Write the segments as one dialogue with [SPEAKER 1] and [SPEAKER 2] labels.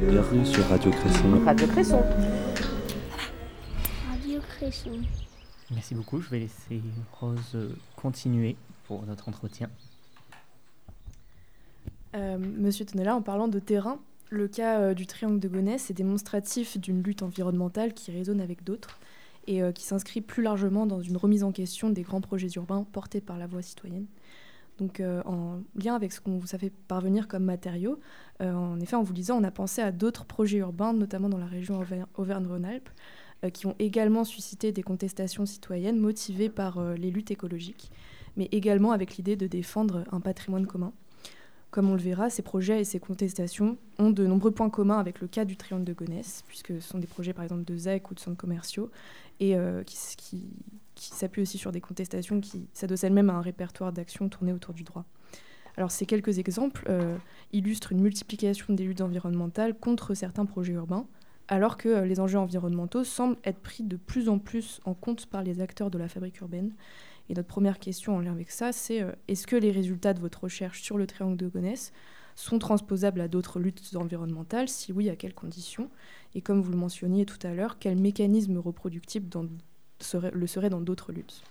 [SPEAKER 1] Bienvenue sur Radio Cresson.
[SPEAKER 2] Radio Cresson.
[SPEAKER 3] Radio Cresson.
[SPEAKER 4] Merci beaucoup. Je vais laisser Rose continuer pour notre entretien.
[SPEAKER 5] Monsieur Tonella, en parlant de terrain, le cas du triangle de Gonesse est démonstratif d'une lutte environnementale qui résonne avec d'autres et qui s'inscrit plus largement dans une remise en question des grands projets urbains portés par la voie citoyenne. Donc, en lien avec ce qu'on vous a fait parvenir comme matériaux, en effet, en vous lisant, on a pensé à d'autres projets urbains, notamment dans la région Auvergne-Rhône-Alpes, qui ont également suscité des contestations citoyennes motivées par les luttes écologiques, mais également avec l'idée de défendre un patrimoine commun. Comme on le verra, ces projets et ces contestations ont de nombreux points communs avec le cas du triangle de Gonesse, puisque ce sont des projets par exemple de ZEC ou de centres commerciaux, et qui s'appuient aussi sur des contestations qui s'adossent elles-mêmes à un répertoire d'actions tournées autour du droit. Alors ces quelques exemples illustrent une multiplication des luttes environnementales contre certains projets urbains, alors que les enjeux environnementaux semblent être pris de plus en plus en compte par les acteurs de la fabrique urbaine. Et notre première question en lien avec ça, c'est est-ce que les résultats de votre recherche sur le triangle de Gonesse sont transposables à d'autres luttes environnementales? Si oui, à quelles conditions? Et comme vous le mentionniez tout à l'heure, quels mécanismes reproductibles le seraient dans d'autres luttes?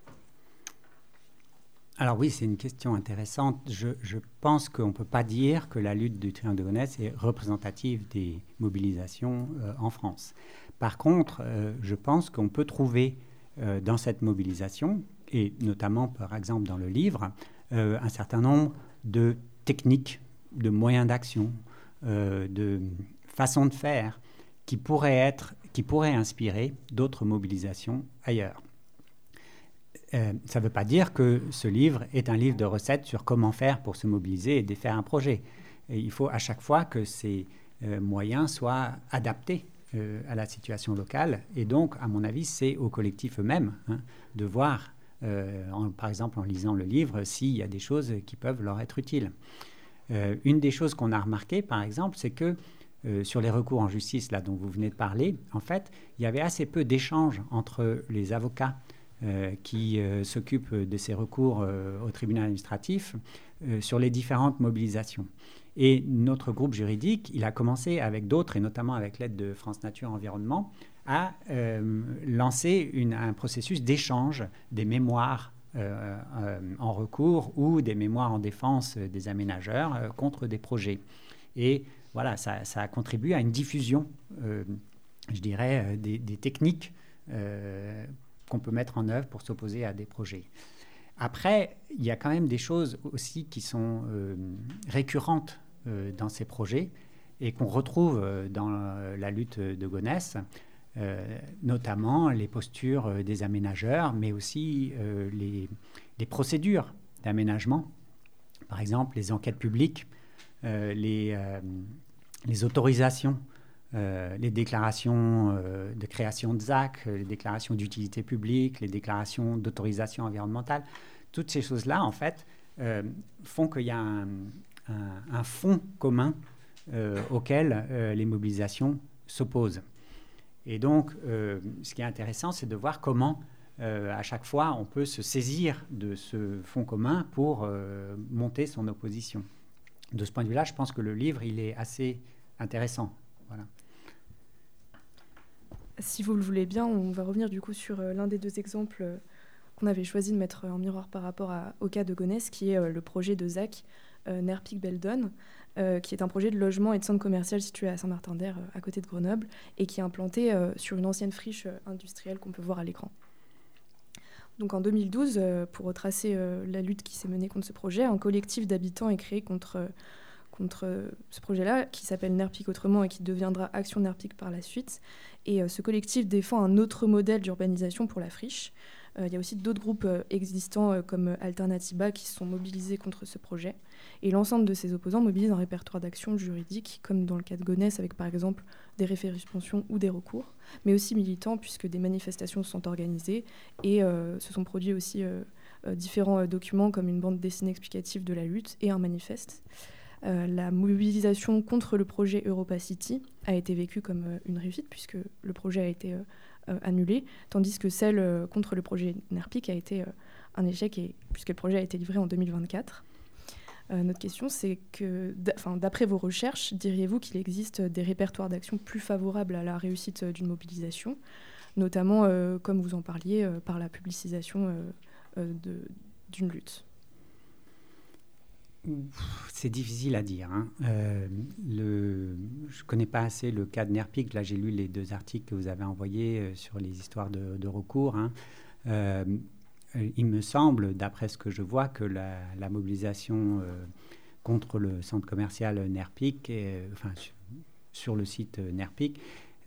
[SPEAKER 6] Alors oui, c'est une question intéressante. Je pense qu'on ne peut pas dire que la lutte du triangle de Gonesse est représentative des mobilisations en France. Par contre, je pense qu'on peut trouver dans cette mobilisation, et notamment par exemple dans le livre, un certain nombre de techniques, de moyens d'action, de façons de faire qui pourraient inspirer d'autres mobilisations ailleurs. Ça ne veut pas dire que ce livre est un livre de recettes sur comment faire pour se mobiliser et défaire un projet. Et il faut à chaque fois que ces moyens soient adaptés à la situation locale. Et donc, à mon avis, c'est aux collectifs eux-mêmes de voir, par exemple en lisant le livre, s'il y a des choses qui peuvent leur être utiles. Une des choses qu'on a remarquées, par exemple, c'est que sur les recours en justice là, dont vous venez de parler, en fait, il y avait assez peu d'échanges entre les avocats qui s'occupent de ces recours au tribunal administratif sur les différentes mobilisations. Et notre groupe juridique, il a commencé avec d'autres, et notamment avec l'aide de France Nature Environnement, à lancer un processus d'échange des mémoires en recours ou des mémoires en défense des aménageurs contre des projets. Et voilà, ça a contribué à une diffusion, je dirais, des techniques qu'on peut mettre en œuvre pour s'opposer à des projets. Après, il y a quand même des choses aussi qui sont récurrentes dans ces projets et qu'on retrouve dans la lutte de Gonesse, notamment les postures des aménageurs, mais aussi les procédures d'aménagement. Par exemple, les enquêtes publiques, les autorisations, les déclarations de création de ZAC, les déclarations d'utilité publique, les déclarations d'autorisation environnementale. Toutes ces choses-là, en fait, font qu'il y a un fond commun auquel les mobilisations s'opposent. Et donc, ce qui est intéressant, c'est de voir comment, à chaque fois, on peut se saisir de ce fond commun pour monter son opposition. De ce point de vue-là, je pense que le livre, il est assez intéressant. Voilà.
[SPEAKER 5] Si vous le voulez bien, on va revenir du coup sur l'un des deux exemples qu'on avait choisi de mettre en miroir par rapport au cas de Gonesse, qui est le projet de ZAC Nerpic-Beldon, qui est un projet de logement et de centre commercial situé à Saint-Martin-d'Hères, à côté de Grenoble, et qui est implanté sur une ancienne friche industrielle qu'on peut voir à l'écran. Donc en 2012, pour retracer la lutte qui s'est menée contre ce projet, un collectif d'habitants est créé contre ce projet-là, qui s'appelle Nerpic autrement et qui deviendra Action Nerpic par la suite. Et ce collectif défend un autre modèle d'urbanisation pour la friche. Il y a aussi d'autres groupes existants comme Alternatiba qui se sont mobilisés contre ce projet. Et l'ensemble de ces opposants mobilisent un répertoire d'actions juridiques, comme dans le cas de Gonesse, avec par exemple des référés-suspensions ou des recours, mais aussi militants, puisque des manifestations se sont organisées et se sont produits aussi différents documents, comme une bande dessinée explicative de la lutte et un manifeste. La mobilisation contre le projet Europa City a été vécue comme une réussite, puisque le projet a été annulé, tandis que celle contre le projet Nerpic a été un échec, puisque le projet a été livré en 2024. Notre question, c'est que, d'après vos recherches, diriez-vous qu'il existe des répertoires d'action plus favorables à la réussite d'une mobilisation, notamment, comme vous en parliez, par la publicisation d'une lutte?
[SPEAKER 6] C'est difficile à dire. Je ne connais pas assez le cas de Nerpic. Là, j'ai lu les 2 articles que vous avez envoyés sur les histoires de recours. Il me semble, d'après ce que je vois, que la mobilisation contre le centre commercial Nerpic, sur le site Nerpic,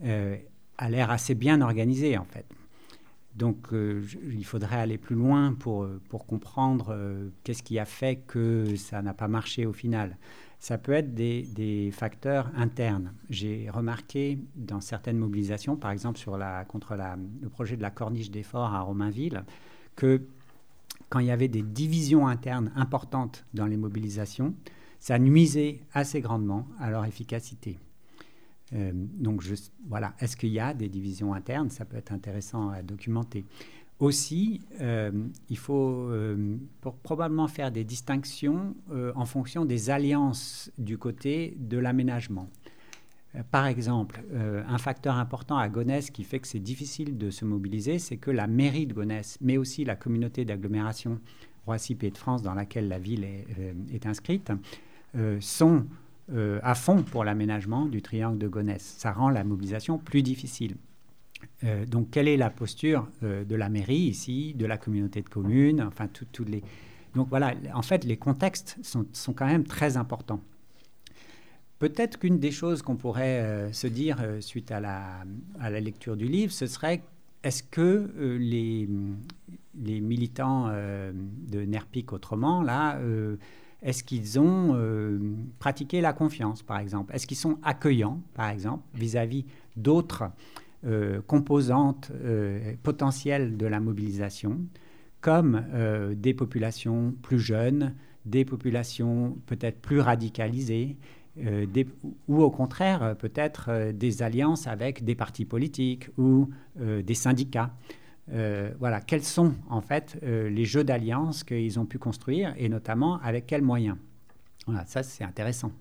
[SPEAKER 6] a l'air assez bien organisée, en fait. Donc, il faudrait aller plus loin pour comprendre qu'est-ce qui a fait que ça n'a pas marché au final. Ça peut être des facteurs internes. J'ai remarqué dans certaines mobilisations, par exemple contre le projet de la corniche des forts à Romainville, que quand il y avait des divisions internes importantes dans les mobilisations, ça nuisait assez grandement à leur efficacité. Donc, voilà, est-ce qu'il y a des divisions internes? Ça peut être intéressant à documenter. Aussi, il faut probablement faire des distinctions en fonction des alliances du côté de l'aménagement. Par exemple, un facteur important à Gonesse qui fait que c'est difficile de se mobiliser, c'est que la mairie de Gonesse, mais aussi la communauté d'agglomération Roissy-Pays de France dans laquelle la ville est inscrite, sont à fond pour l'aménagement du triangle de Gonesse. Ça rend la mobilisation plus difficile. Donc, quelle est la posture de la mairie ici, de la communauté de communes, enfin, tous les... Donc, voilà, en fait, les contextes sont quand même très importants. Peut-être qu'une des choses qu'on pourrait se dire suite à la lecture du livre, ce serait, est-ce que les militants de Nerpic autrement, là... est-ce qu'ils ont pratiqué la confiance, par exemple? Est-ce qu'ils sont accueillants, par exemple, vis-à-vis d'autres composantes potentielles de la mobilisation, comme des populations plus jeunes, des populations peut-être plus radicalisées, ou au contraire, peut-être des alliances avec des partis politiques ou des syndicats? Voilà, quels sont en fait les jeux d'alliance qu'ils ont pu construire et notamment avec quels moyens? Voilà, ça c'est intéressant.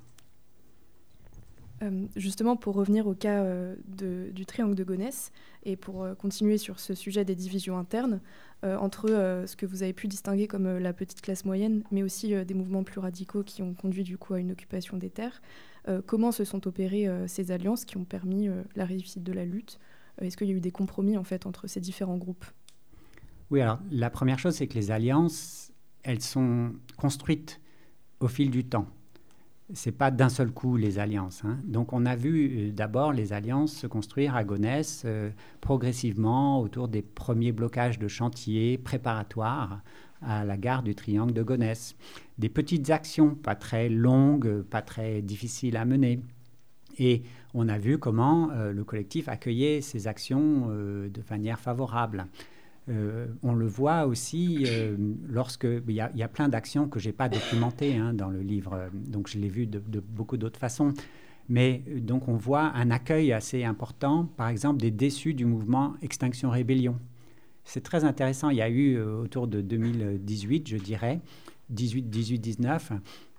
[SPEAKER 5] Justement, pour revenir au cas du triangle de Gonesse et pour continuer sur ce sujet des divisions internes, entre ce que vous avez pu distinguer comme la petite classe moyenne, mais aussi des mouvements plus radicaux qui ont conduit du coup à une occupation des terres, comment se sont opérées ces alliances qui ont permis la réussite de la lutte? Est-ce qu'il y a eu des compromis en fait entre ces différents groupes?
[SPEAKER 6] Oui, alors la première chose, c'est que les alliances, elles sont construites au fil du temps. Ce n'est pas d'un seul coup les alliances. Donc on a vu d'abord les alliances se construire à Gonesse progressivement autour des premiers blocages de chantiers préparatoires à la gare du triangle de Gonesse. Des petites actions, pas très longues, pas très difficiles à mener. Et on a vu comment le collectif accueillait ces actions de manière favorable. On le voit aussi lorsque... Il y a plein d'actions que je n'ai pas documentées dans le livre, donc je l'ai vu de beaucoup d'autres façons. Mais donc on voit un accueil assez important, par exemple des déçus du mouvement Extinction Rébellion. C'est très intéressant. Il y a eu autour de 2018, je dirais, 18-19,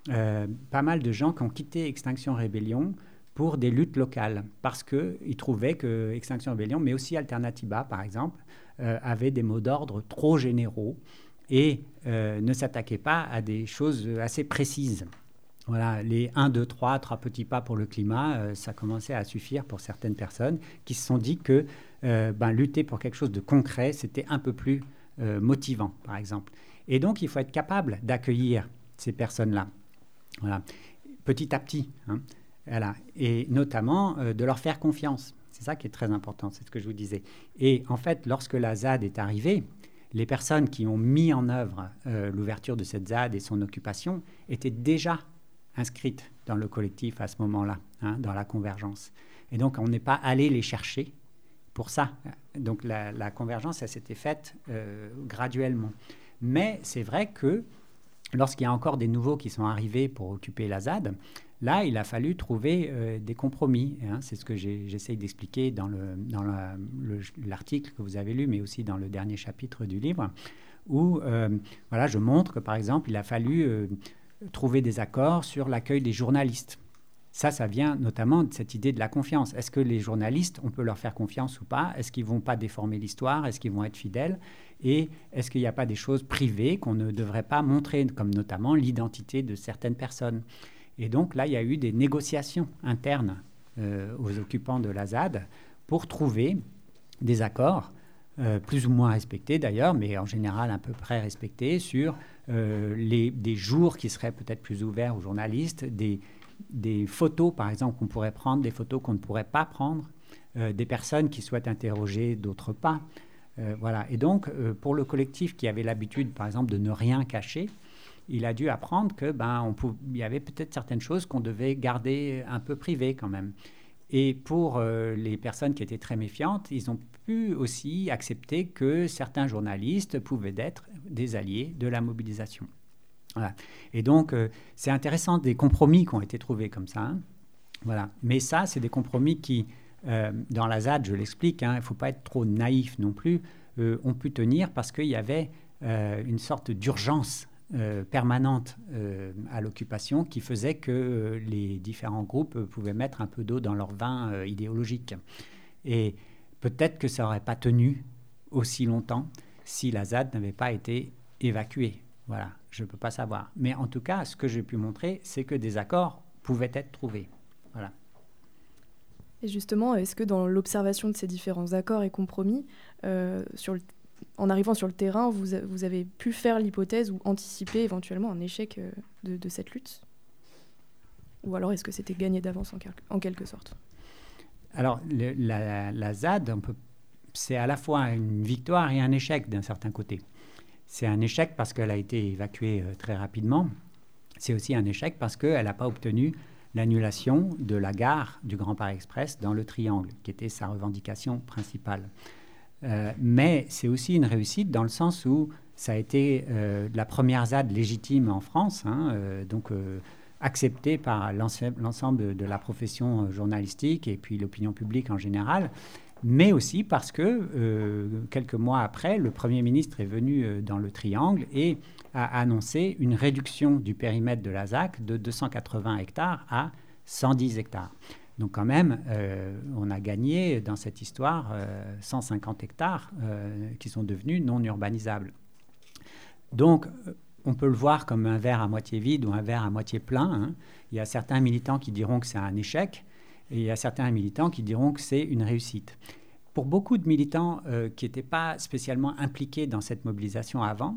[SPEAKER 6] pas mal de gens qui ont quitté Extinction Rébellion pour des luttes locales, parce qu'ils trouvaient que Extinction Rébellion, mais aussi Alternativa, par exemple, avaient des mots d'ordre trop généraux et ne s'attaquaient pas à des choses assez précises. Voilà, les 1, 2, 3 petits pas pour le climat, ça commençait à suffire pour certaines personnes qui se sont dit que lutter pour quelque chose de concret, c'était un peu plus motivant, par exemple. Et donc, il faut être capable d'accueillir ces personnes-là, voilà, petit à petit, voilà. Et notamment de leur faire confiance. C'est ça qui est très important, c'est ce que je vous disais. Et en fait, lorsque la ZAD est arrivée, les personnes qui ont mis en œuvre l'ouverture de cette ZAD et son occupation étaient déjà inscrites dans le collectif à ce moment-là, dans la convergence. Et donc, on n'est pas allé les chercher pour ça. Donc, la convergence, elle s'était faite graduellement. Mais c'est vrai que lorsqu'il y a encore des nouveaux qui sont arrivés pour occuper la ZAD, là, il a fallu trouver des compromis. C'est ce que j'essaye d'expliquer dans l'article que vous avez lu, mais aussi dans le dernier chapitre du livre, où je montre que, par exemple, il a fallu trouver des accords sur l'accueil des journalistes. Ça vient notamment de cette idée de la confiance. Est-ce que les journalistes, on peut leur faire confiance ou pas? Est-ce qu'ils ne vont pas déformer l'histoire? Est-ce qu'ils vont être fidèles? Et est-ce qu'il n'y a pas des choses privées qu'on ne devrait pas montrer, comme notamment l'identité de certaines personnes? Et donc là, il y a eu des négociations internes aux occupants de la ZAD pour trouver des accords, plus ou moins respectés d'ailleurs, mais en général à peu près respectés, sur des jours qui seraient peut-être plus ouverts aux journalistes, des photos, par exemple, qu'on pourrait prendre, des photos qu'on ne pourrait pas prendre, des personnes qui souhaitent interroger, d'autres pas. Voilà. Et donc, pour le collectif qui avait l'habitude, par exemple, de ne rien cacher, il a dû apprendre qu'il y avait peut-être certaines choses qu'on devait garder un peu privées quand même. Et pour les personnes qui étaient très méfiantes, ils ont pu aussi accepter que certains journalistes pouvaient être des alliés de la mobilisation. Voilà. Et donc, c'est intéressant des compromis qui ont été trouvés comme ça. Hein. Voilà. Mais ça, c'est des compromis qui, dans la ZAD, je l'explique, il ne faut pas être trop naïf non plus, ont pu tenir parce qu'il y avait une sorte d'urgence permanente à l'occupation qui faisait que les différents groupes pouvaient mettre un peu d'eau dans leur vin idéologique. Et peut-être que ça n'aurait pas tenu aussi longtemps si la ZAD n'avait pas été évacuée. Voilà, je ne peux pas savoir. Mais en tout cas, ce que j'ai pu montrer, c'est que des accords pouvaient être trouvés. Voilà.
[SPEAKER 5] Et justement, est-ce que dans l'observation de ces différents accords et compromis, en arrivant sur le terrain, vous avez pu faire l'hypothèse ou anticiper éventuellement un échec de cette lutte? Ou alors est-ce que c'était gagné d'avance en quelque sorte?
[SPEAKER 6] Alors, la ZAD, c'est à la fois une victoire et un échec d'un certain côté. C'est un échec parce qu'elle a été évacuée très rapidement. C'est aussi un échec parce qu'elle n'a pas obtenu l'annulation de la gare du Grand Paris Express dans le Triangle, qui était sa revendication principale. Mais c'est aussi une réussite dans le sens où ça a été la première ZAD légitime en France, acceptée par l'ensemble de la profession journalistique et puis l'opinion publique en général, mais aussi parce que quelques mois après, le Premier ministre est venu dans le Triangle et a annoncé une réduction du périmètre de la ZAC de 280 hectares à 110 hectares. Donc quand même, on a gagné dans cette histoire 150 hectares qui sont devenus non urbanisables. Donc, on peut le voir comme un verre à moitié vide ou un verre à moitié plein. Hein. Il y a certains militants qui diront que c'est un échec et il y a certains militants qui diront que c'est une réussite. Pour beaucoup de militants qui n'étaient pas spécialement impliqués dans cette mobilisation avant,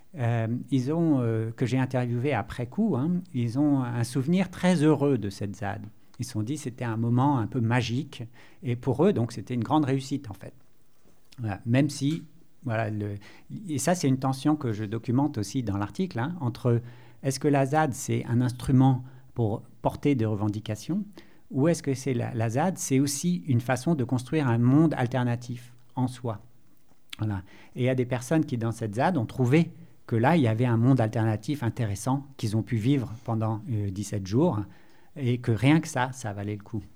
[SPEAKER 6] que j'ai interviewés après coup, ils ont un souvenir très heureux de cette ZAD. Ils se sont dit que c'était un moment un peu magique et pour eux, donc, c'était une grande réussite en fait. Voilà. Même si, voilà, et ça c'est une tension que je documente aussi dans l'article, entre est-ce que la ZAD c'est un instrument pour porter des revendications ou est-ce que c'est la ZAD c'est aussi une façon de construire un monde alternatif en soi. Voilà. Et il y a des personnes qui dans cette ZAD ont trouvé que là il y avait un monde alternatif intéressant qu'ils ont pu vivre pendant 17 jours et que rien que ça valait le coup.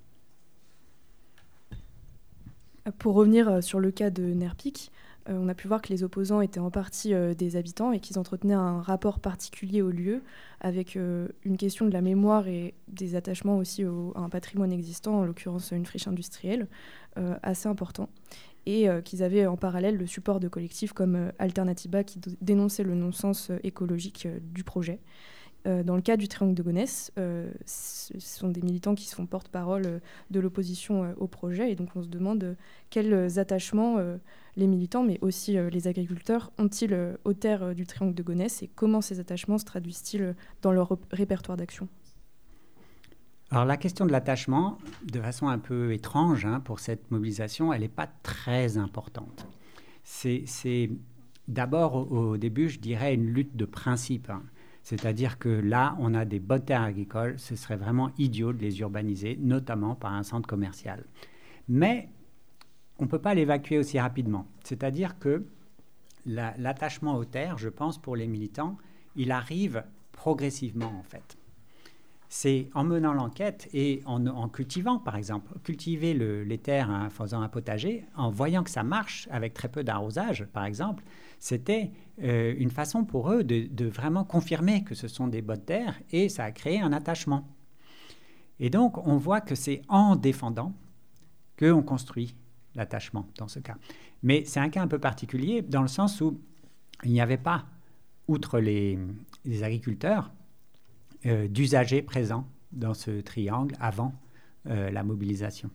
[SPEAKER 5] Pour revenir sur le cas de Nerpic, on a pu voir que les opposants étaient en partie des habitants et qu'ils entretenaient un rapport particulier au lieu, avec une question de la mémoire et des attachements aussi à un patrimoine existant, en l'occurrence une friche industrielle, assez important. Et qu'ils avaient en parallèle le support de collectifs comme Alternativa qui dénonçait le non-sens écologique du projet. Dans le cas du Triangle de Gonesse, ce sont des militants qui se font porte-parole de l'opposition au projet. Et donc on se demande quels attachements les militants, mais aussi les agriculteurs, ont-ils aux terres du Triangle de Gonesse et comment ces attachements se traduisent-ils dans leur répertoire d'action?
[SPEAKER 6] Alors la question de l'attachement, de façon un peu étrange pour cette mobilisation, elle n'est pas très importante. C'est d'abord au début, je dirais, une lutte de principe. C'est-à-dire que là, on a des bonnes terres agricoles, ce serait vraiment idiot de les urbaniser, notamment par un centre commercial. Mais on ne peut pas l'évacuer aussi rapidement. C'est-à-dire que l'attachement aux terres, je pense, pour les militants, il arrive progressivement, en fait. c'est en menant l'enquête et en cultivant, par exemple, cultiver les terres en faisant un potager, en voyant que ça marche avec très peu d'arrosage, par exemple, c'était une façon pour eux de vraiment confirmer que ce sont des bonnes terres et ça a créé un attachement. Et donc, on voit que c'est en défendant qu'on construit l'attachement dans ce cas. Mais c'est un cas un peu particulier dans le sens où il n'y avait pas, outre les agriculteurs, d'usagers présents dans ce triangle avant la mobilisation.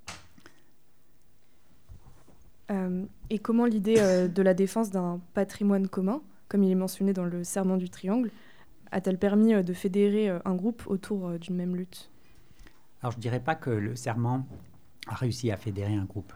[SPEAKER 5] Et comment l'idée de la défense d'un patrimoine commun, comme il est mentionné dans le serment du triangle, a-t-elle permis de fédérer un groupe autour d'une même lutte ?
[SPEAKER 6] Alors, je ne dirais pas que le serment a réussi à fédérer un groupe.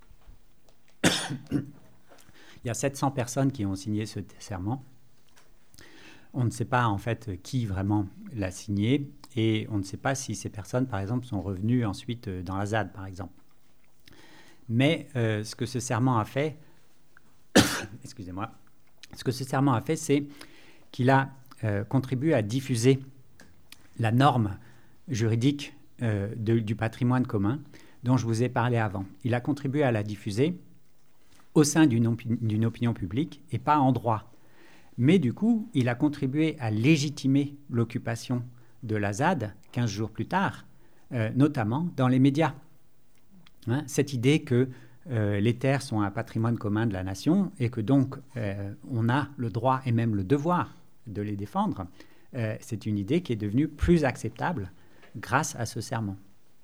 [SPEAKER 6] Il y a 700 personnes qui ont signé ce serment. On ne sait pas en fait qui vraiment l'a signé et on ne sait pas si ces personnes, par exemple, sont revenues ensuite dans la ZAD, par exemple. Mais ce que ce serment a fait, excusez-moi, ce que ce serment a fait, c'est qu'il a contribué à diffuser la norme juridique du patrimoine commun dont je vous ai parlé avant. Il a contribué à la diffuser au sein d'une opinion publique et pas en droit. Mais du coup, il a contribué à légitimer l'occupation de la ZAD 15 jours plus tard, notamment dans les médias. Cette idée que les terres sont un patrimoine commun de la nation et que donc on a le droit et même le devoir de les défendre, c'est une idée qui est devenue plus acceptable grâce à ce serment.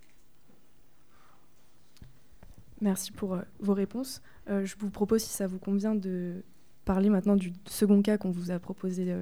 [SPEAKER 5] Merci pour vos réponses. Je vous propose, si ça vous convient, de parler maintenant du second cas qu'on vous a proposé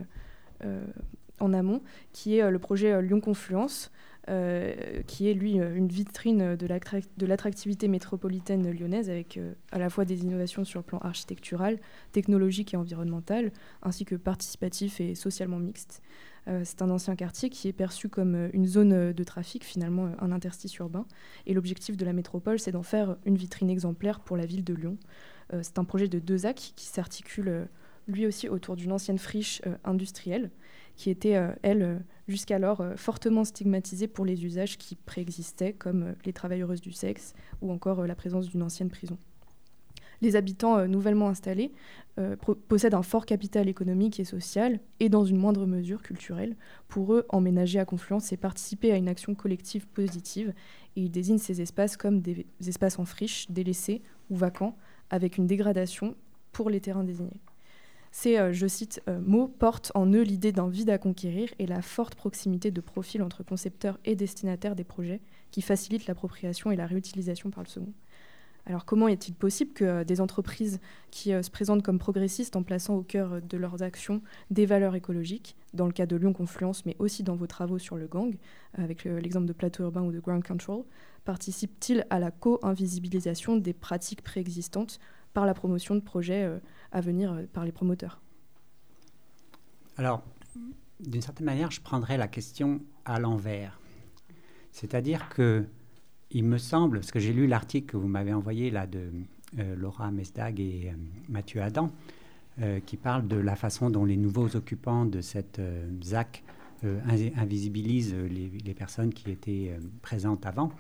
[SPEAKER 5] en amont, qui est le projet Lyon Confluence, qui est, lui, une vitrine de l'attractivité métropolitaine lyonnaise avec à la fois des innovations sur le plan architectural, technologique et environnemental, ainsi que participatif et socialement mixte. C'est un ancien quartier qui est perçu comme une zone de trafic, finalement un interstice urbain. Et l'objectif de la métropole, c'est d'en faire une vitrine exemplaire pour la ville de Lyon. C'est un projet de 2 actes qui s'articule lui aussi autour d'une ancienne friche industrielle qui était, elle, jusqu'alors fortement stigmatisée pour les usages qui préexistaient, comme les travailleuses du sexe ou encore la présence d'une ancienne prison. Les habitants nouvellement installés possèdent un fort capital économique et social, et dans une moindre mesure culturelle. Pour eux, emménager à Confluence, c'est participer à une action collective positive, et ils désignent ces espaces comme des espaces en friche, délaissés ou vacants, avec une dégradation pour les terrains désignés. Ces, je cite, mots portent en eux l'idée d'un vide à conquérir et la forte proximité de profil entre concepteurs et destinataires des projets qui facilitent l'appropriation et la réutilisation par le second. Alors comment est-il possible que des entreprises qui se présentent comme progressistes en plaçant au cœur de leurs actions des valeurs écologiques, dans le cas de Lyon Confluence, mais aussi dans vos travaux sur le gang, avec l'exemple de Plateau Urbain ou de Ground Control, participent-ils à la co-invisibilisation des pratiques préexistantes par la promotion de projets à venir par les promoteurs?
[SPEAKER 6] Alors, d'une certaine manière, je prendrais la question à l'envers. C'est-à-dire que il me semble, parce que j'ai lu l'article que vous m'avez envoyé là de Laura Mesdag et Mathieu Adam, qui parle de la façon dont les nouveaux occupants de cette ZAC invisibilisent les personnes qui étaient présentes avant.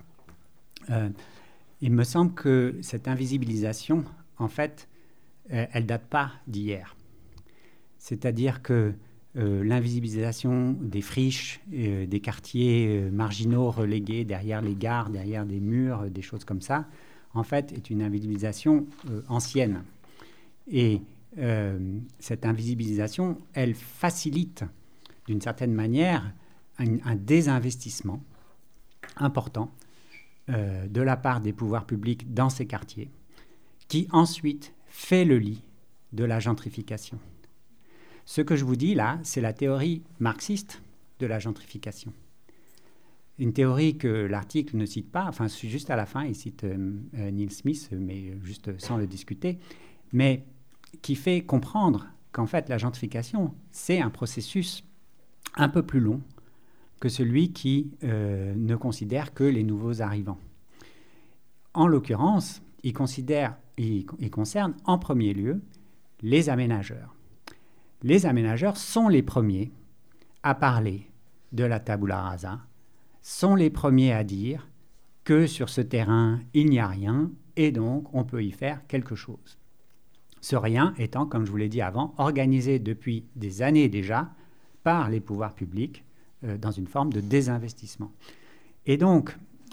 [SPEAKER 6] Il me semble que cette invisibilisation, en fait, elle ne date pas d'hier. C'est-à-dire que l'invisibilisation des friches, des quartiers marginaux relégués derrière les gares, derrière des murs, des choses comme ça, en fait, est une invisibilisation ancienne. Et cette invisibilisation, elle facilite, d'une certaine manière, un désinvestissement important de la part des pouvoirs publics dans ces quartiers, qui ensuite fait le lit de la gentrification. Ce que je vous dis là, c'est la théorie marxiste de la gentrification. Une théorie que l'article ne cite pas, enfin juste à la fin, il cite Neil Smith, mais juste sans le discuter, mais qui fait comprendre qu'en fait la gentrification, c'est un processus un peu plus long que celui qui ne considère que les nouveaux arrivants. En l'occurrence, il concerne en premier lieu les aménageurs. Les aménageurs sont les premiers à parler de la tabula rasa sont les premiers à dire que sur ce terrain, il n'y a rien et donc on peut y faire quelque chose. Ce rien étant, comme je vous l'ai dit avant, organisé depuis des années déjà par les pouvoirs publics dans une forme de désinvestissement. Et donc,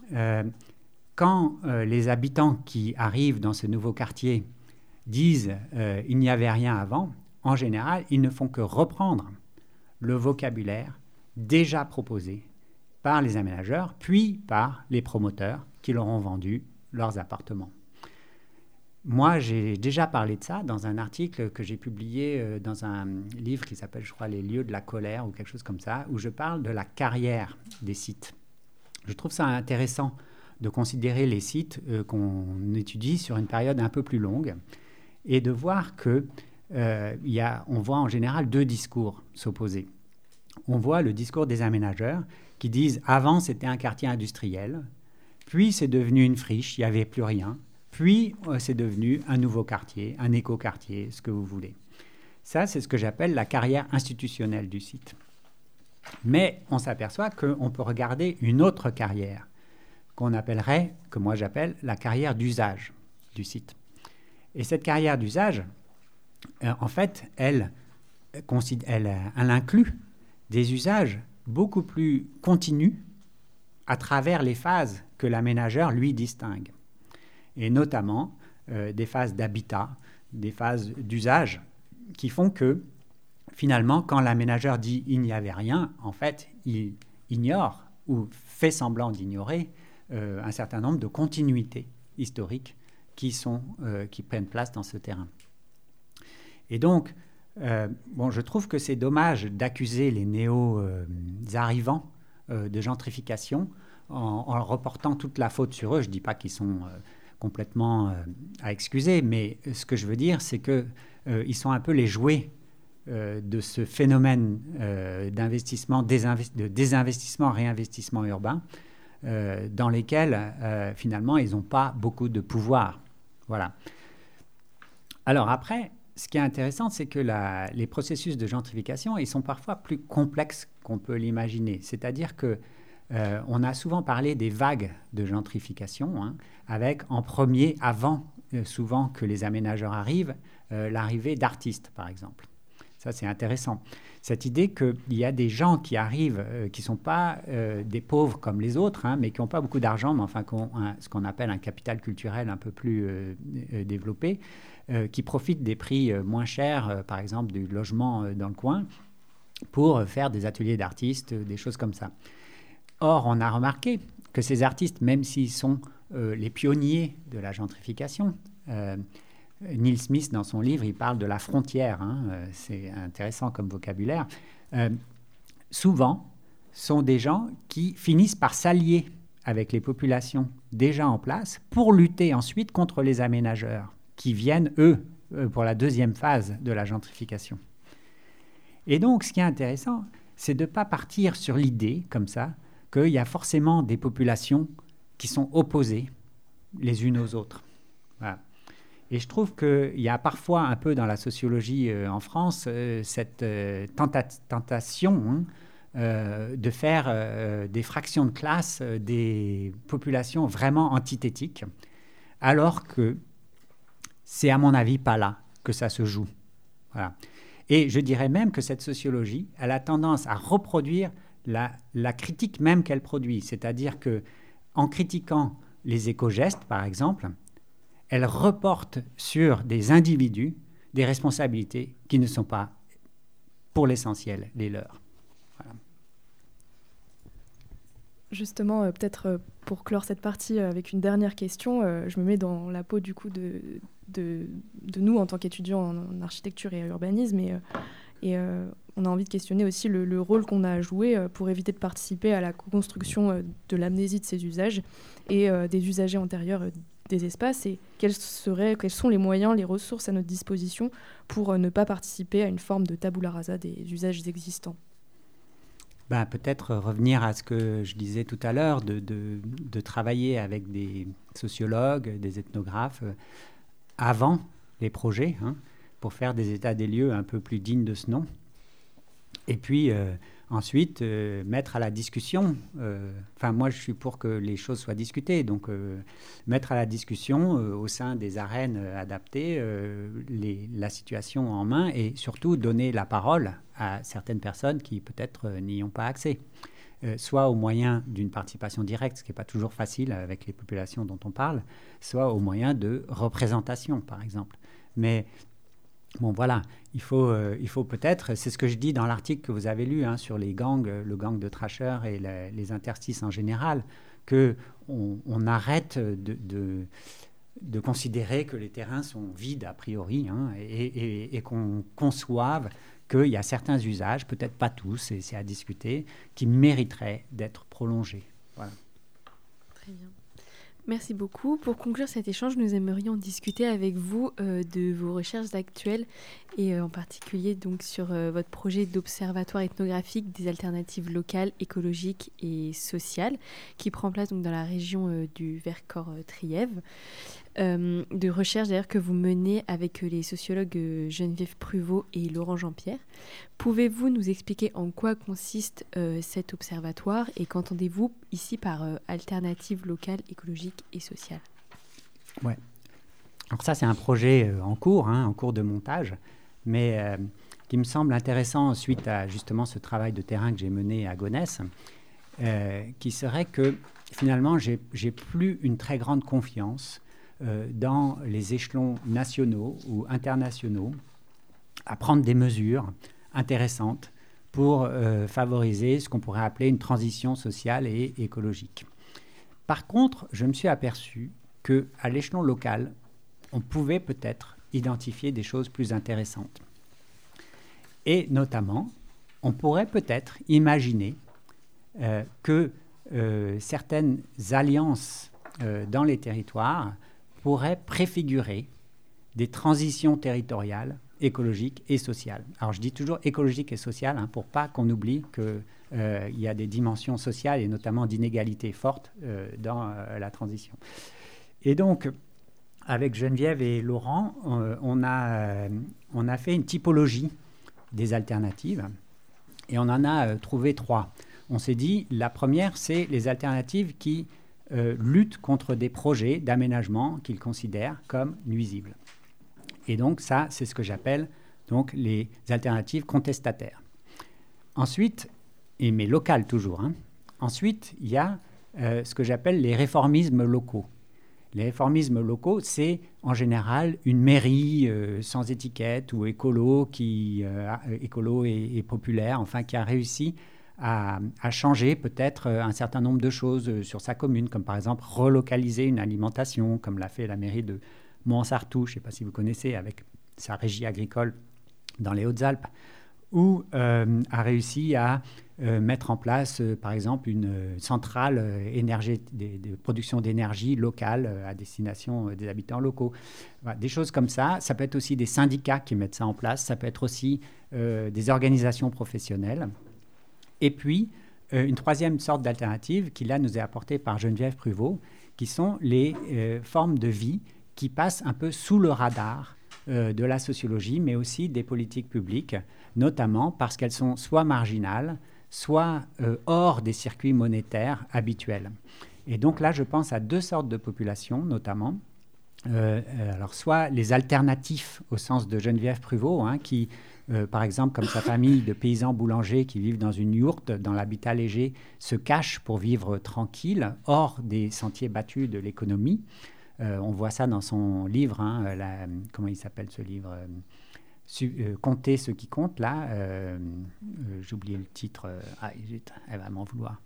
[SPEAKER 6] quand les habitants qui arrivent dans ce nouveau quartier disent « il n'y avait rien avant », en général, ils ne font que reprendre le vocabulaire déjà proposé par les aménageurs, puis par les promoteurs qui leur ont vendu leurs appartements. Moi, j'ai déjà parlé de ça dans un article que j'ai publié dans un livre qui s'appelle, je crois, « Les lieux de la colère » ou quelque chose comme ça, où je parle de la carrière des sites. Je trouve ça intéressant de considérer les sites qu'on étudie sur une période un peu plus longue et de voir que on voit en général deux discours s'opposer. On voit le discours des aménageurs qui disent « avant, c'était un quartier industriel, puis c'est devenu une friche, il n'y avait plus rien, puis c'est devenu un nouveau quartier, un éco-quartier, ce que vous voulez. » Ça, c'est ce que j'appelle la carrière institutionnelle du site. Mais on s'aperçoit qu'on peut regarder une autre carrière qu'on appellerait, que moi j'appelle, la carrière d'usage du site. Et cette carrière d'usage, en fait, elle inclut des usages beaucoup plus continus à travers les phases que l'aménageur lui distingue. Et notamment des phases d'habitat, des phases d'usage qui font que finalement, quand l'aménageur dit « il n'y avait rien », en fait, il ignore ou fait semblant d'ignorer un certain nombre de continuités historiques qui prennent place dans ce terrain. Et donc, je trouve que c'est dommage d'accuser les néo-arrivants de gentrification en reportant toute la faute sur eux. Je ne dis pas qu'ils sont complètement à excuser, mais ce que je veux dire, c'est qu'ils sont un peu les jouets de ce phénomène d'investissement, de désinvestissement, réinvestissement urbain, dans lesquels, finalement, ils n'ont pas beaucoup de pouvoir. Voilà. Alors après, ce qui est intéressant, c'est que les processus de gentrification, ils sont parfois plus complexes qu'on peut l'imaginer. C'est-à-dire que on a souvent parlé des vagues de gentrification, hein, avec en premier, avant souvent que les aménageurs arrivent, l'arrivée d'artistes, par exemple. Ça, c'est intéressant. Cette idée qu'il y a des gens qui arrivent, qui ne sont pas des pauvres comme les autres, hein, mais qui n'ont pas beaucoup d'argent, mais enfin ce qu'on appelle un capital culturel un peu plus développé, qui profitent des prix moins chers, par exemple, du logement dans le coin, pour faire des ateliers d'artistes, des choses comme ça. Or, on a remarqué que ces artistes, même s'ils sont les pionniers de la gentrification, Neil Smith, dans son livre, il parle de la frontière, hein, c'est intéressant comme vocabulaire, souvent sont des gens qui finissent par s'allier avec les populations déjà en place pour lutter ensuite contre les aménageurs qui viennent, eux, pour la deuxième phase de la gentrification. Et donc, ce qui est intéressant, c'est de ne pas partir sur l'idée, comme ça, qu'il y a forcément des populations qui sont opposées les unes aux autres. Voilà. Et je trouve qu'il y a parfois un peu dans la sociologie en France cette tentation de faire des fractions de classe des populations vraiment antithétiques, alors que c'est à mon avis pas là que ça se joue. Voilà. Et je dirais même que cette sociologie, elle a tendance à reproduire la critique même qu'elle produit. C'est-à-dire qu'en critiquant les éco-gestes, par exemple, elle reporte sur des individus des responsabilités qui ne sont pas, pour l'essentiel, les leurs. Voilà.
[SPEAKER 5] Justement, peut-être pour clore cette partie avec une dernière question, je me mets dans la peau du coup de nous en tant qu'étudiants en architecture et urbanisme et on a envie de questionner aussi le rôle qu'on a à jouer pour éviter de participer à la construction de l'amnésie de ces usages et des usagers antérieurs des espaces et quels sont les moyens, les ressources à notre disposition pour ne pas participer à une forme de tabula rasa des usages existants.
[SPEAKER 6] Peut-être revenir à ce que je disais tout à l'heure, de travailler avec des sociologues, des ethnographes, avant les projets, hein, pour faire des états des lieux un peu plus dignes de ce nom. Et puis, Ensuite, mettre à la discussion, moi je suis pour que les choses soient discutées, donc mettre à la discussion au sein des arènes adaptées la situation en main et surtout donner la parole à certaines personnes qui peut-être n'y ont pas accès. Soit au moyen d'une participation directe, ce qui n'est pas toujours facile avec les populations dont on parle, soit au moyen de représentation, par exemple. Mais bon, voilà, il faut peut-être, c'est ce que je dis dans l'article que vous avez lu sur les gangs, le gang de trashers et les interstices en général, qu'on arrête de considérer que les terrains sont vides a priori et qu'on conçoive qu'il y a certains usages, peut-être pas tous, et c'est à discuter, qui mériteraient d'être prolongés. Voilà.
[SPEAKER 2] Très bien. Merci beaucoup. Pour conclure cet échange, nous aimerions discuter avec vous de vos recherches actuelles et en particulier donc sur votre projet d'observatoire ethnographique des alternatives locales, écologiques et sociales qui prend place donc dans la région du Vercors-Trièves. De recherche d'ailleurs que vous menez avec les sociologues Geneviève Pruvot et Laurent Jean-Pierre. Pouvez-vous nous expliquer en quoi consiste cet observatoire et qu'entendez-vous ici par alternative locale, écologique et sociale ?
[SPEAKER 6] Ouais. Alors ça, c'est un projet en cours de montage, mais qui me semble intéressant suite à justement ce travail de terrain que j'ai mené à Gonesse, qui serait que finalement, j'ai plus une très grande confiance dans les échelons nationaux ou internationaux à prendre des mesures intéressantes pour favoriser ce qu'on pourrait appeler une transition sociale et écologique. Par contre, je me suis aperçu qu'à l'échelon local, on pouvait peut-être identifier des choses plus intéressantes. Et notamment, on pourrait peut-être imaginer que certaines alliances dans les territoires pourrait préfigurer des transitions territoriales, écologiques et sociales. Alors je dis toujours écologiques et sociales pour pas qu'on oublie qu'il y a des dimensions sociales et notamment d'inégalités fortes dans la transition. Et donc, avec Geneviève et Laurent, on a fait une typologie des alternatives et on en a trouvé 3. On s'est dit, la première, c'est les alternatives qui lutte contre des projets d'aménagement qu'ils considèrent comme nuisibles. Et donc ça, c'est ce que j'appelle donc les alternatives contestataires. Ensuite, mais locales toujours, ensuite, il y a ce que j'appelle les réformismes locaux. Les réformismes locaux, c'est en général une mairie sans étiquette ou écolo et populaire, qui a réussi à changer peut-être un certain nombre de choses sur sa commune, comme par exemple relocaliser une alimentation, comme l'a fait la mairie de Montsartou, je ne sais pas si vous connaissez, avec sa régie agricole dans les Hautes-Alpes, ou a réussi à mettre en place, par exemple, une centrale de production d'énergie locale à destination des habitants locaux. Voilà, des choses comme ça. Ça peut être aussi des syndicats qui mettent ça en place. Ça peut être aussi des organisations professionnelles. Et puis, une troisième sorte d'alternative qui, là, nous est apportée par Geneviève Pruvot, qui sont les formes de vie qui passent un peu sous le radar de la sociologie, mais aussi des politiques publiques, notamment parce qu'elles sont soit marginales, soit hors des circuits monétaires habituels. Et donc là, je pense à 2 sortes de populations, notamment. Alors, soit les alternatifs au sens de Geneviève Pruvot, qui, par exemple, comme sa famille de paysans boulangers qui vivent dans une yourte, dans l'habitat léger, se cachent pour vivre tranquille, hors des sentiers battus de l'économie. On voit ça dans son livre, comment il s'appelle ce livre Compter ce qui compte, là. J'ai oublié le titre. Elle va m'en vouloir.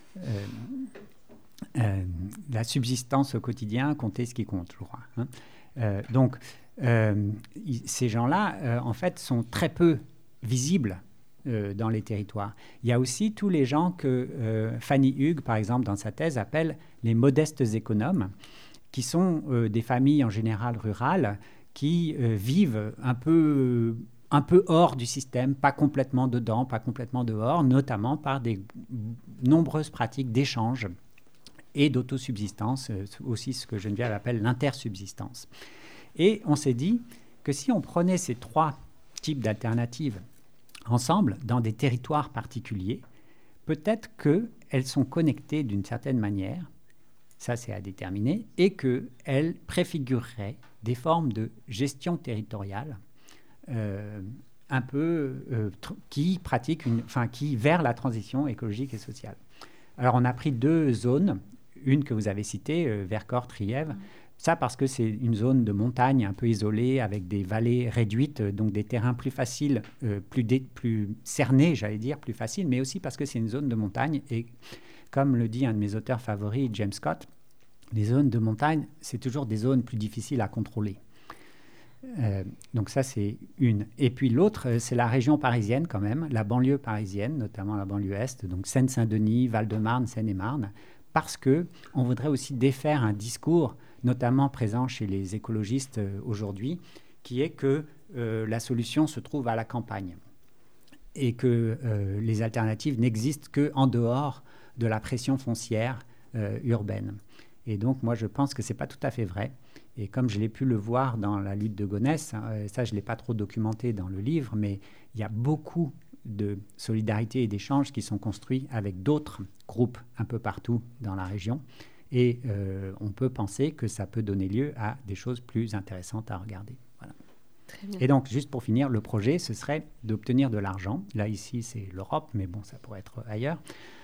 [SPEAKER 6] La subsistance au quotidien, compter ce qui compte, je crois. Donc, ces gens-là, en fait, sont très peu visibles dans les territoires. Il y a aussi tous les gens que Fanny Hughes, par exemple, dans sa thèse, appelle les modestes économes, qui sont des familles en général rurales qui vivent un peu hors du système, pas complètement dedans, pas complètement dehors, notamment par des nombreuses pratiques d'échange et d'autosubsistance, aussi ce que Geneviève appelle l'intersubsistance. Et on s'est dit que si on prenait ces 3 types d'alternatives ensemble dans des territoires particuliers, peut-être qu'elles sont connectées d'une certaine manière, ça c'est à déterminer, et qu'elles préfigureraient des formes de gestion territoriale un peu qui vers la transition écologique et sociale. Alors on a pris 2 zones, une que vous avez citée, Vercors, Trièves. Ça parce que c'est une zone de montagne un peu isolée avec des vallées réduites, donc des terrains plus faciles, plus cernés, j'allais dire, plus faciles, mais aussi parce que c'est une zone de montagne. Et comme le dit un de mes auteurs favoris, James Scott, les zones de montagne, c'est toujours des zones plus difficiles à contrôler. Donc ça, c'est une. Et puis l'autre, c'est la région parisienne quand même, la banlieue parisienne, notamment la banlieue Est, donc Seine-Saint-Denis, Val-de-Marne, Seine-et-Marne, parce qu'on voudrait aussi défaire un discours, notamment présent chez les écologistes aujourd'hui, qui est que la solution se trouve à la campagne et que les alternatives n'existent qu'en dehors de la pression foncière urbaine. Et donc, moi, je pense que ce n'est pas tout à fait vrai. Et comme je l'ai pu le voir dans la lutte de Gonesse, ça, je ne l'ai pas trop documenté dans le livre, mais il y a beaucoup de solidarité et d'échanges qui sont construits avec d'autres groupes un peu partout dans la région. Et on peut penser que ça peut donner lieu à des choses plus intéressantes à regarder. Voilà.
[SPEAKER 2] Très bien.
[SPEAKER 6] Et donc, juste pour finir, le projet, ce serait d'obtenir de l'argent. Là, ici, c'est l'Europe, mais bon, ça pourrait être ailleurs,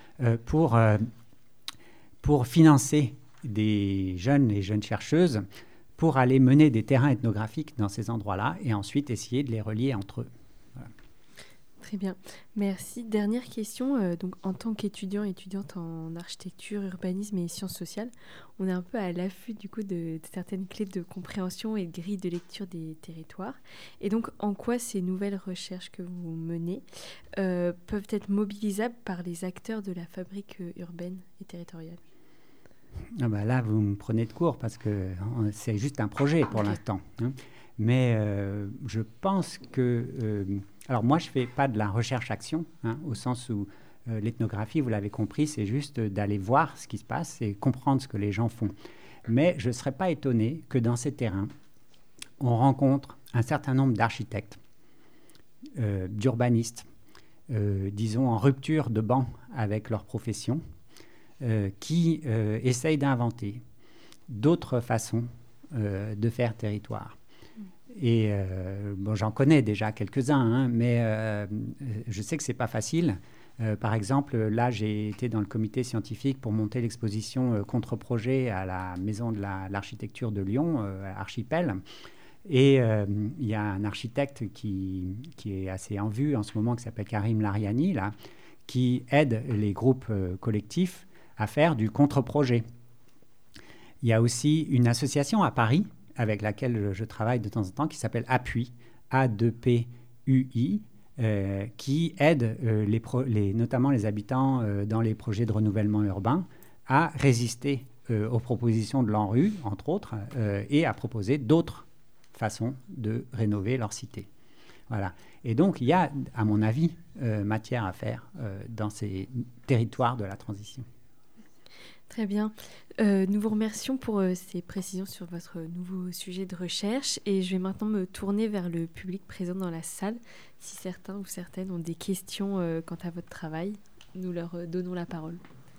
[SPEAKER 6] pour financer des jeunes et jeunes chercheuses pour aller mener des terrains ethnographiques dans ces endroits-là et ensuite essayer de les relier entre eux. Voilà.
[SPEAKER 2] Très bien, merci. Dernière question, donc en tant étudiante en architecture, urbanisme et sciences sociales, on est un peu à l'affût du coup de certaines clés de compréhension et de grilles de lecture des territoires. Et donc en quoi ces nouvelles recherches que vous menez peuvent être mobilisables par les acteurs de la fabrique urbaine et territoriale?
[SPEAKER 6] Ah bah là, vous me prenez de court parce que c'est juste un projet pour l'instant. Hein. Mais je pense que... alors moi, je ne fais pas de la recherche-action, hein, au sens où l'ethnographie, vous l'avez compris, c'est juste d'aller voir ce qui se passe et comprendre ce que les gens font. Mais je ne serais pas étonné que dans ces terrains, on rencontre un certain nombre d'architectes, d'urbanistes, disons en rupture de banc avec leur profession, qui essayent d'inventer d'autres façons de faire territoire. Et bon, j'en connais déjà quelques-uns, hein, mais je sais que ce n'est pas facile. Par exemple, là, j'ai été dans le comité scientifique pour monter l'exposition contre-projet à la Maison de l'Architecture de Lyon, Archipel. Et il y a un architecte qui est assez en vue en ce moment, qui s'appelle Karim Lariani, là, qui aide les groupes collectifs à faire du contre-projet. Il y a aussi une association à Paris avec laquelle je travaille de temps en temps qui s'appelle Appui, A2PUI, qui aide notamment les habitants dans les projets de renouvellement urbain à résister aux propositions de l'ANRU, entre autres, et à proposer d'autres façons de rénover leur cité. Voilà. Et donc, il y a, à mon avis, matière à faire dans ces territoires de la transition.
[SPEAKER 2] Très bien. Nous vous remercions pour ces précisions sur votre nouveau sujet de recherche et je vais maintenant me tourner vers le public présent dans la salle. Si certains ou certaines ont des questions quant à votre travail, nous leur donnons la parole.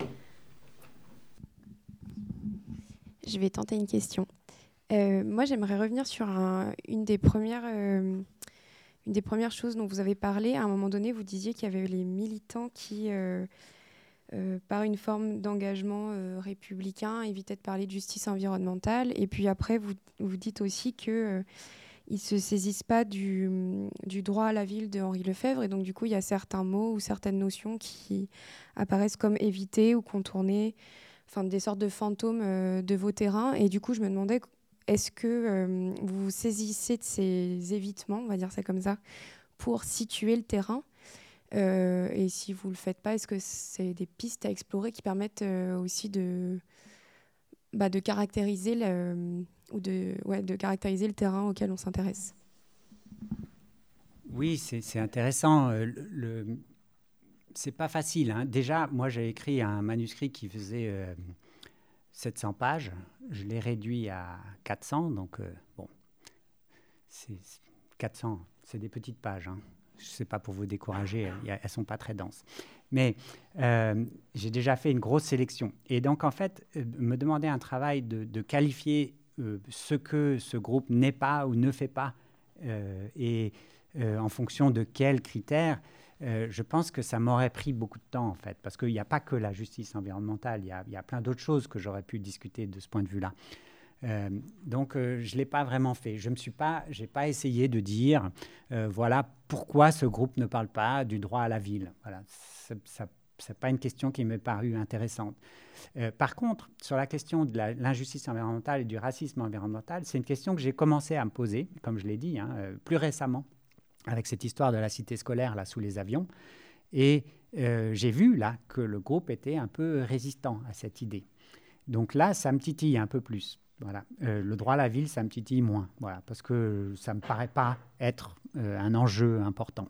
[SPEAKER 3] Je vais tenter une question. Moi, j'aimerais revenir sur une des premières choses dont vous avez parlé. À un moment donné, vous disiez qu'il y avait les militants qui... par une forme d'engagement républicain, éviter de parler de justice environnementale. Et puis après, vous dites aussi qu'ils ne se saisissent pas du droit à la ville de Henri Lefebvre. Et donc, du coup, il y a certains mots ou certaines notions qui apparaissent comme éviter ou contourner, enfin, des sortes de fantômes de vos terrains. Et du coup, je me demandais, est-ce que vous vous saisissez de ces évitements, on va dire ça comme ça, pour situer le terrain ? Et si vous ne le faites pas, est-ce que c'est des pistes à explorer qui permettent aussi de caractériser de caractériser le terrain auquel on s'intéresse?
[SPEAKER 6] Oui, c'est intéressant. C'est pas facile. Hein. Déjà, moi, j'ai écrit un manuscrit qui faisait 700 pages. Je l'ai réduit à 400. Donc, bon, 400, c'est des petites pages. Hein. je ne sais pas pour vous décourager, elles ne sont pas très denses. Mais j'ai déjà fait une grosse sélection. Et donc, en fait, me demander un travail de qualifier ce que ce groupe n'est pas ou ne fait pas, et en fonction de quels critères, je pense que ça m'aurait pris beaucoup de temps, en fait, parce qu'il n'y a pas que la justice environnementale, il y a plein d'autres choses que j'aurais pu discuter de ce point de vue-là. Donc, je ne l'ai pas vraiment fait. Je n'ai pas essayé de dire, voilà, pourquoi ce groupe ne parle pas du droit à la ville. Voilà, ce n'est pas une question qui m'est parue intéressante. Par contre, sur la question de l'injustice environnementale et du racisme environnemental, c'est une question que j'ai commencé à me poser, comme je l'ai dit, plus récemment, avec cette histoire de la cité scolaire là, sous les avions. Et j'ai vu là que le groupe était un peu résistant à cette idée. Donc là, ça me titille un peu plus. Voilà. Le droit à la ville, ça me titille moins, voilà, parce que ça ne me paraît pas être un enjeu important.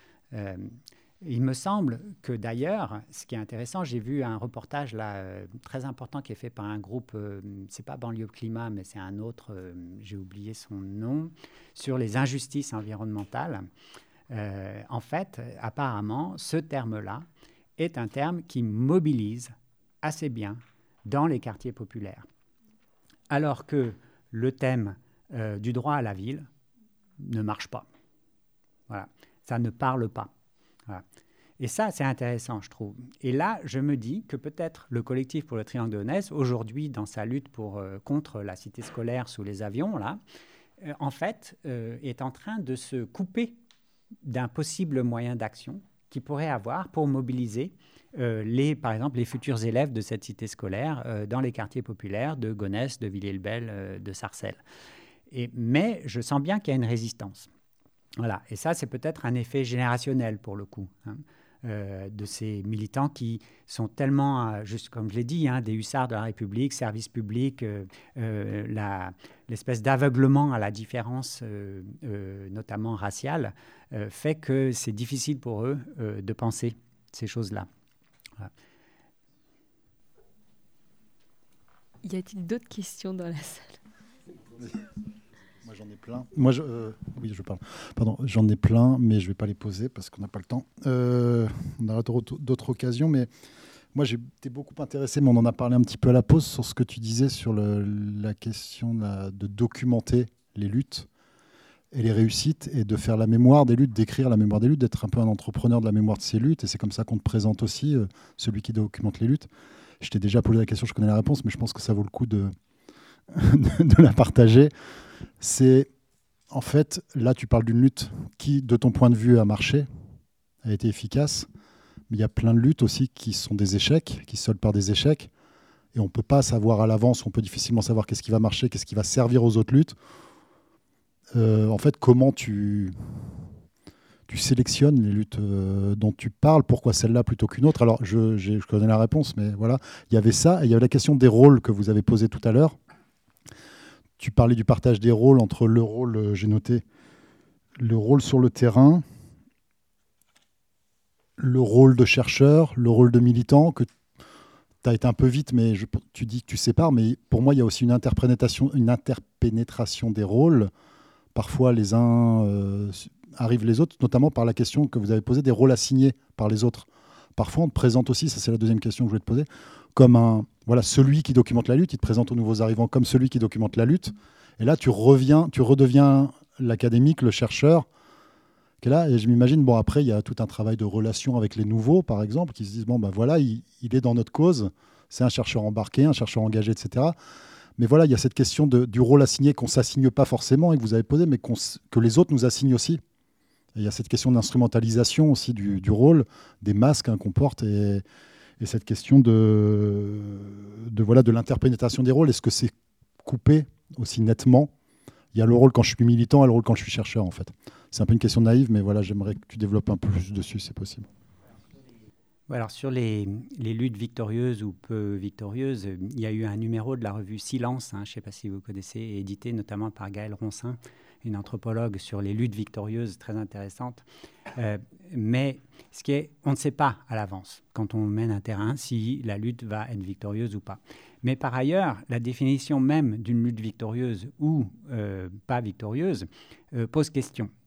[SPEAKER 6] Il me semble que d'ailleurs, ce qui est intéressant, j'ai vu un reportage là, très important qui est fait par un groupe, c'est pas Banlieue Climat, mais c'est un autre, j'ai oublié son nom, sur les injustices environnementales. En fait, apparemment, ce terme-là est un terme qui mobilise assez bien dans les quartiers populaires. Alors que le thème du droit à la ville ne marche pas. Voilà. Ça ne parle pas. Voilà. Et ça, c'est intéressant, je trouve. Et là, je me dis que peut-être le collectif pour le Triangle de Gonesse, aujourd'hui, dans sa lutte contre la cité scolaire sous les avions, là, en fait, est en train de se couper d'un possible moyen d'action qu'il pourrait avoir pour mobiliser par exemple, les futurs élèves de cette cité scolaire dans les quartiers populaires de Gonesse, de Villiers-le-Bel, de Sarcelles. Mais je sens bien qu'il y a une résistance. Voilà. Et ça, c'est peut-être un effet générationnel pour le coup, de ces militants qui sont tellement, juste comme je l'ai dit, des hussards de la République, service public, l'espèce d'aveuglement à la différence, notamment raciale, fait que c'est difficile pour eux de penser ces choses-là. Voilà.
[SPEAKER 2] Y a-t-il d'autres questions dans la salle?
[SPEAKER 7] Moi, j'en ai plein. Oui, je parle. Pardon, j'en ai plein, mais je ne vais pas les poser parce qu'on n'a pas le temps. On aura d'autres occasions, mais moi, j'ai été beaucoup intéressé, mais on en a parlé un petit peu à la pause, sur ce que tu disais sur la question de documenter les luttes et les réussites et de faire la mémoire des luttes, d'écrire la mémoire des luttes, d'être un peu un entrepreneur de la mémoire de ces luttes. Et c'est comme ça qu'on te présente aussi, celui qui documente les luttes. Je t'ai déjà posé la question, je connais la réponse, mais je pense que ça vaut le coup de la partager. C'est, en fait, là, tu parles d'une lutte qui, de ton point de vue, a marché, a été efficace. Mais il y a plein de luttes aussi qui sont des échecs, qui se soldent par des échecs. Et on ne peut pas savoir à l'avance, on peut difficilement savoir qu'est-ce qui va marcher, qu'est-ce qui va servir aux autres luttes. En fait, comment tu sélectionnes les luttes dont tu parles, pourquoi celle-là plutôt qu'une autre? Alors, je connais la réponse, mais voilà. Il y avait ça, et il y avait la question des rôles que vous avez posée tout à l'heure. Tu parlais du partage des rôles entre le rôle, j'ai noté, le rôle sur le terrain, le rôle de chercheur, le rôle de militant, que tu as été un peu vite, mais tu dis que tu sépares, mais pour moi, il y a aussi une interpénétration des rôles. Parfois, les uns arrivent les autres, notamment par la question que vous avez posée des rôles assignés par les autres. Parfois, on te présente aussi, ça c'est la deuxième question que je voulais te poser, comme celui qui documente la lutte, il te présente aux nouveaux arrivants comme celui qui documente la lutte. Et là, tu redeviens l'académique, le chercheur, qui est là. Et je m'imagine, après, il y a tout un travail de relation avec les nouveaux, par exemple, qui se disent, voilà, il est dans notre cause, c'est un chercheur embarqué, un chercheur engagé, etc. Mais voilà, il y a cette question du rôle assigné qu'on ne s'assigne pas forcément et que vous avez posé, mais que les autres nous assignent aussi. Et il y a cette question d'instrumentalisation aussi du rôle, des masques qu'on porte et cette question de l'interpénétration des rôles. Est-ce que c'est coupé aussi nettement? Il y a le rôle quand je suis militant et le rôle quand je suis chercheur, en fait. C'est un peu une question naïve, mais voilà, j'aimerais que tu développes un peu plus dessus, si c'est possible.
[SPEAKER 6] Alors, sur les luttes victorieuses ou peu victorieuses, il y a eu un numéro de la revue Silence, je ne sais pas si vous connaissez, édité notamment par Gaëlle Roncin, une anthropologue sur les luttes victorieuses très intéressante. Mais on ne sait pas à l'avance, quand on mène un terrain, si la lutte va être victorieuse ou pas. Mais par ailleurs, la définition même d'une lutte victorieuse ou pas victorieuse pose question.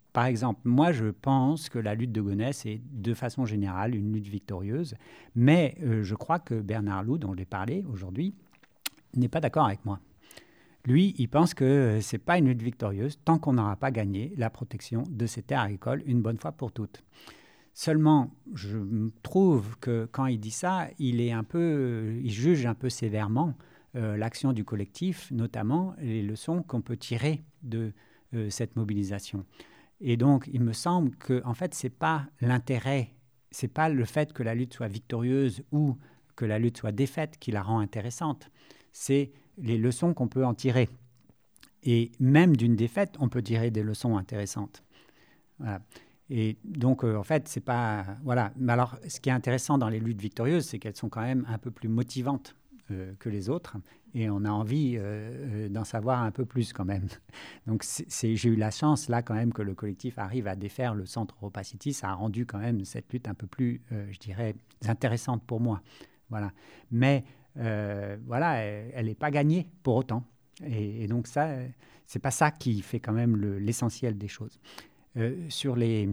[SPEAKER 6] par exemple, moi, je pense que la lutte de Gonesse est, de façon générale, une lutte victorieuse. Mais je crois que Bernard Loup, dont j'ai parlé aujourd'hui, n'est pas d'accord avec moi. Lui, il pense que ce n'est pas une lutte victorieuse tant qu'on n'aura pas gagné la protection de ces terres agricoles une bonne fois pour toutes. Seulement, je trouve que quand il dit ça, il juge un peu sévèrement l'action du collectif, notamment les leçons qu'on peut tirer de cette mobilisation. Et donc, il me semble que, en fait, c'est pas l'intérêt, c'est pas le fait que la lutte soit victorieuse ou que la lutte soit défaite qui la rend intéressante. C'est les leçons qu'on peut en tirer. Et même d'une défaite, on peut tirer des leçons intéressantes. Voilà. Et donc, en fait, c'est pas... Voilà. Mais alors, ce qui est intéressant dans les luttes victorieuses, c'est qu'elles sont quand même un peu plus motivantes que les autres. Et on a envie d'en savoir un peu plus quand même. Donc, j'ai eu la chance, là, quand même, que le collectif arrive à défaire le centre Europa City. Ça a rendu quand même cette lutte un peu plus, je dirais, intéressante pour moi. Voilà. Mais, voilà, elle n'est pas gagnée pour autant. Et donc, ça, c'est pas ça qui fait quand même l'essentiel des choses. Sur les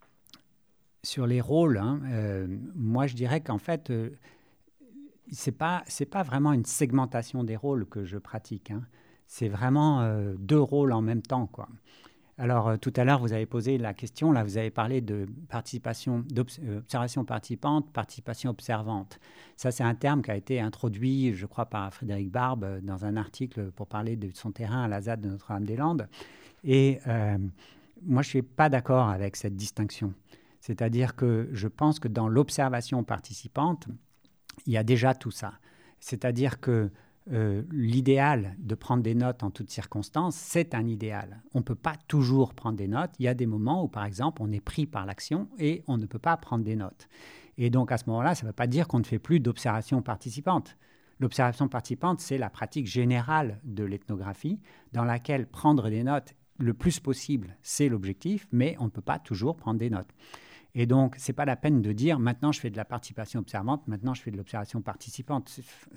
[SPEAKER 6] rôles, hein, moi, je dirais qu'en fait... c'est pas vraiment une segmentation des rôles que je pratique. Hein. C'est vraiment 2 rôles en même temps, quoi. Alors, tout à l'heure, vous avez posé la question, là, vous avez parlé de observation participante, participation observante. Ça, c'est un terme qui a été introduit, je crois, par Frédéric Barbe dans un article pour parler de son terrain à la ZAD de Notre-Dame-des-Landes. Et moi, je ne suis pas d'accord avec cette distinction. C'est-à-dire que je pense que dans l'observation participante, il y a déjà tout ça. C'est-à-dire que l'idéal de prendre des notes en toutes circonstances, c'est un idéal. On ne peut pas toujours prendre des notes. Il y a des moments où, par exemple, on est pris par l'action et on ne peut pas prendre des notes. Et donc, à ce moment-là, ça ne veut pas dire qu'on ne fait plus d'observation participante. L'observation participante, c'est la pratique générale de l'ethnographie dans laquelle prendre des notes le plus possible, c'est l'objectif, mais on ne peut pas toujours prendre des notes. Et donc, ce n'est pas la peine de dire « maintenant, je fais de la participation observante, maintenant, je fais de l'observation participante ».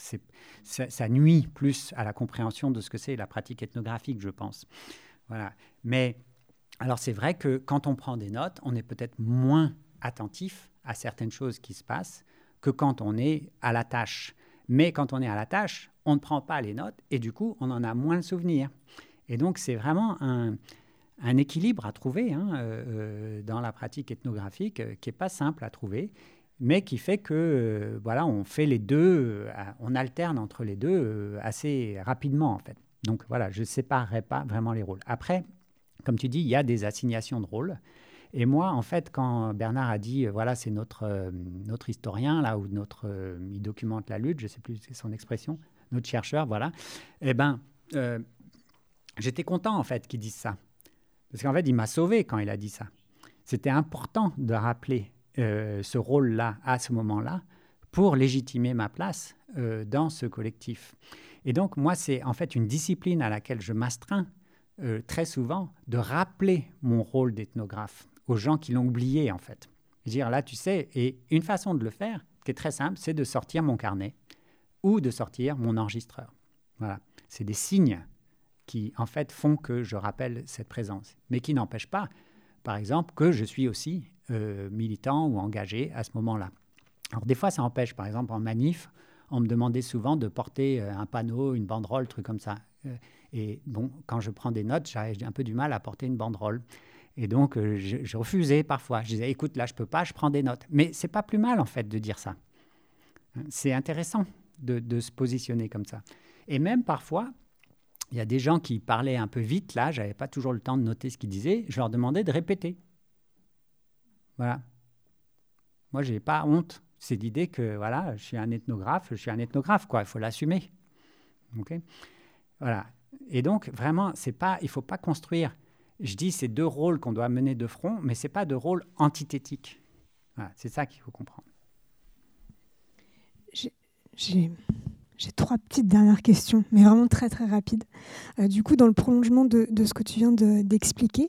[SPEAKER 6] Ça nuit plus à la compréhension de ce que c'est la pratique ethnographique, je pense. Voilà. Mais, alors, c'est vrai que quand on prend des notes, on est peut-être moins attentif à certaines choses qui se passent que quand on est à la tâche. Mais quand on est à la tâche, on ne prend pas les notes et du coup, on en a moins le souvenir. Et donc, c'est vraiment un équilibre à trouver dans la pratique ethnographique qui n'est pas simple à trouver, mais qui fait que voilà, on fait les deux, on alterne entre les deux assez rapidement en fait. Donc voilà, je ne séparerai pas vraiment les rôles. Après, comme tu dis, il y a des assignations de rôles. Et moi, en fait, quand Bernard a dit, voilà, c'est notre historien, là, ou il documente la lutte, je ne sais plus, c'est son expression, notre chercheur, voilà, eh bien, j'étais content, en fait, qu'il dise ça. Parce qu'en fait, il m'a sauvé quand il a dit ça. C'était important de rappeler ce rôle-là, à ce moment-là, pour légitimer ma place dans ce collectif. Et donc, moi, c'est en fait une discipline à laquelle je m'astreins très souvent, de rappeler mon rôle d'ethnographe aux gens qui l'ont oublié, en fait. Dire, là, tu sais, et une façon de le faire, qui est très simple, c'est de sortir mon carnet ou de sortir mon enregistreur. Voilà. C'est des signes qui, en fait, font que je rappelle cette présence, mais qui n'empêchent pas, par exemple, que je suis aussi militant ou engagé à ce moment-là. Alors, des fois, ça empêche. Par exemple, en manif, on me demandait souvent de porter un panneau, une banderole, truc comme ça. Et bon, quand je prends des notes, j'ai un peu du mal à porter une banderole. Et donc, je refusais parfois. Je disais, écoute, là, je ne peux pas, je prends des notes. Mais ce n'est pas plus mal, en fait, de dire ça. C'est intéressant de se positionner comme ça. Et même parfois, il y a des gens qui parlaient un peu vite, là, je n'avais pas toujours le temps de noter ce qu'ils disaient, je leur demandais de répéter. Voilà. Moi, je n'ai pas honte. C'est l'idée que, voilà, je suis un ethnographe, quoi, il faut l'assumer. Okay ? Voilà. Et donc, vraiment, il ne faut pas construire, je dis, c'est 2 rôles qu'on doit mener de front, mais ce n'est pas de rôle antithétique. Voilà, c'est ça qu'il faut comprendre.
[SPEAKER 8] J'ai 3 petites dernières questions, mais vraiment très très rapides. Du coup, dans le prolongement de ce que tu viens d'expliquer,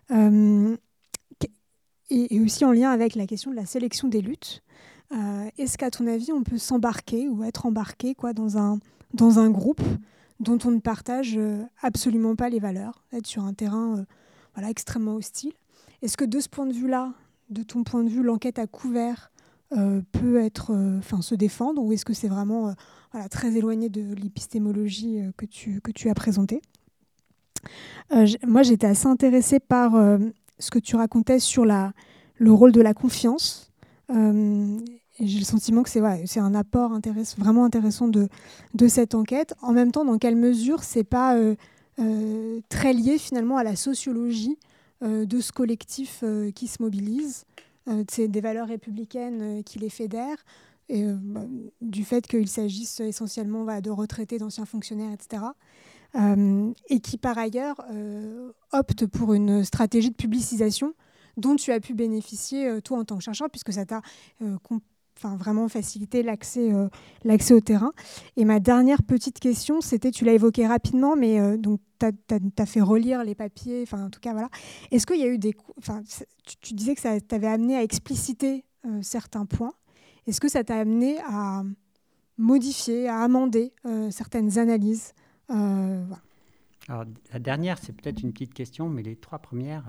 [SPEAKER 8] et aussi en lien avec la question de la sélection des luttes, est-ce qu'à ton avis, on peut s'embarquer ou être embarqué dans un groupe dont on ne partage absolument pas les valeurs, être sur un terrain extrêmement hostile? Est-ce que de ce point de vue-là, de ton point de vue, l'enquête à couvert peut être, se défendre, ou est-ce que c'est vraiment très éloigné de l'épistémologie que tu as présentée? Moi, j'étais assez intéressée par ce que tu racontais sur le rôle de la confiance. Et j'ai le sentiment que c'est un apport vraiment intéressant de cette enquête. En même temps, dans quelle mesure c'est pas très lié finalement à la sociologie de ce collectif qui se mobilise, c'est des valeurs républicaines qui les fédèrent, et du fait qu'il s'agisse essentiellement de retraités, d'anciens fonctionnaires, etc. Et qui par ailleurs optent pour une stratégie de publicisation dont tu as pu bénéficier toi en tant que chercheur, puisque ça t'a vraiment facilité l'accès au terrain. Et ma dernière petite question, c'était, tu l'as évoqué rapidement, mais donc tu as fait relire les papiers, en tout cas voilà. Est-ce qu'il y a eu tu disais que ça t'avait amené à expliciter certains points. Est-ce que ça t'a amené à modifier, à amender certaines analyses? Voilà.
[SPEAKER 6] Alors, la dernière, c'est peut-être une petite question, mais les 3 premières...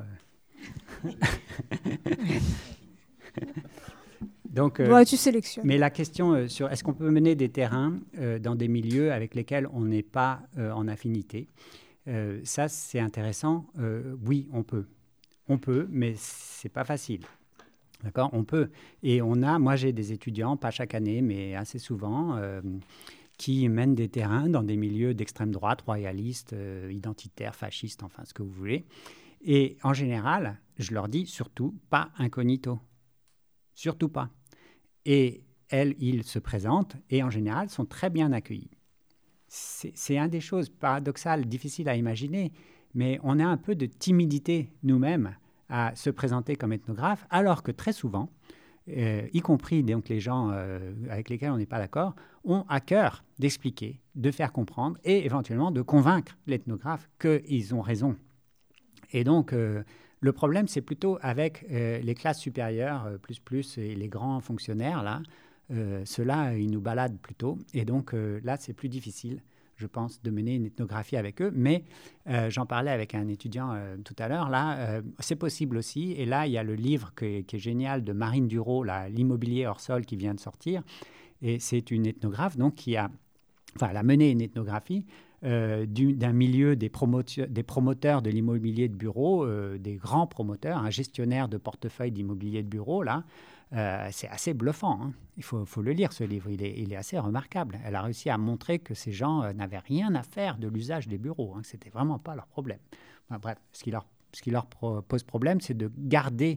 [SPEAKER 6] Donc,
[SPEAKER 8] tu sélectionnes.
[SPEAKER 6] Mais la question sur est-ce qu'on peut mener des terrains dans des milieux avec lesquels on n'est pas en affinité, ça c'est intéressant. Oui, on peut. On peut, mais c'est pas facile. D'accord, on peut. Et moi j'ai des étudiants, pas chaque année, mais assez souvent, qui mènent des terrains dans des milieux d'extrême droite, royalistes, identitaires, fascistes, enfin ce que vous voulez. Et en général, je leur dis surtout pas incognito. Surtout pas. Et ils se présentent et en général sont très bien accueillis. C'est une des choses paradoxales, difficiles à imaginer, mais on a un peu de timidité nous-mêmes à se présenter comme ethnographe, alors que très souvent, y compris donc les gens avec lesquels on n'est pas d'accord, ont à cœur d'expliquer, de faire comprendre et éventuellement de convaincre l'ethnographe qu'ils ont raison. Et donc, le problème, c'est plutôt avec les classes supérieures, plus, et les grands fonctionnaires, là. Ceux-là, ils nous baladent plutôt. Et donc, là, c'est plus difficile, je pense, de mener une ethnographie avec eux. Mais j'en parlais avec un étudiant tout à l'heure. Là, c'est possible aussi. Et là, il y a le livre qui est génial de Marine Duro, L'immobilier hors sol, qui vient de sortir. Et c'est une ethnographe donc, elle a mené une ethnographie d'un milieu des promoteurs de l'immobilier de bureau, des grands promoteurs, un gestionnaire de portefeuille d'immobilier de bureau, là. C'est assez bluffant. Hein. Il faut le lire, ce livre. Il est assez remarquable. Elle a réussi à montrer que ces gens n'avaient rien à faire de l'usage des bureaux. Hein. Ce n'était vraiment pas leur problème. Enfin, bref, ce qui leur pose problème, c'est de garder,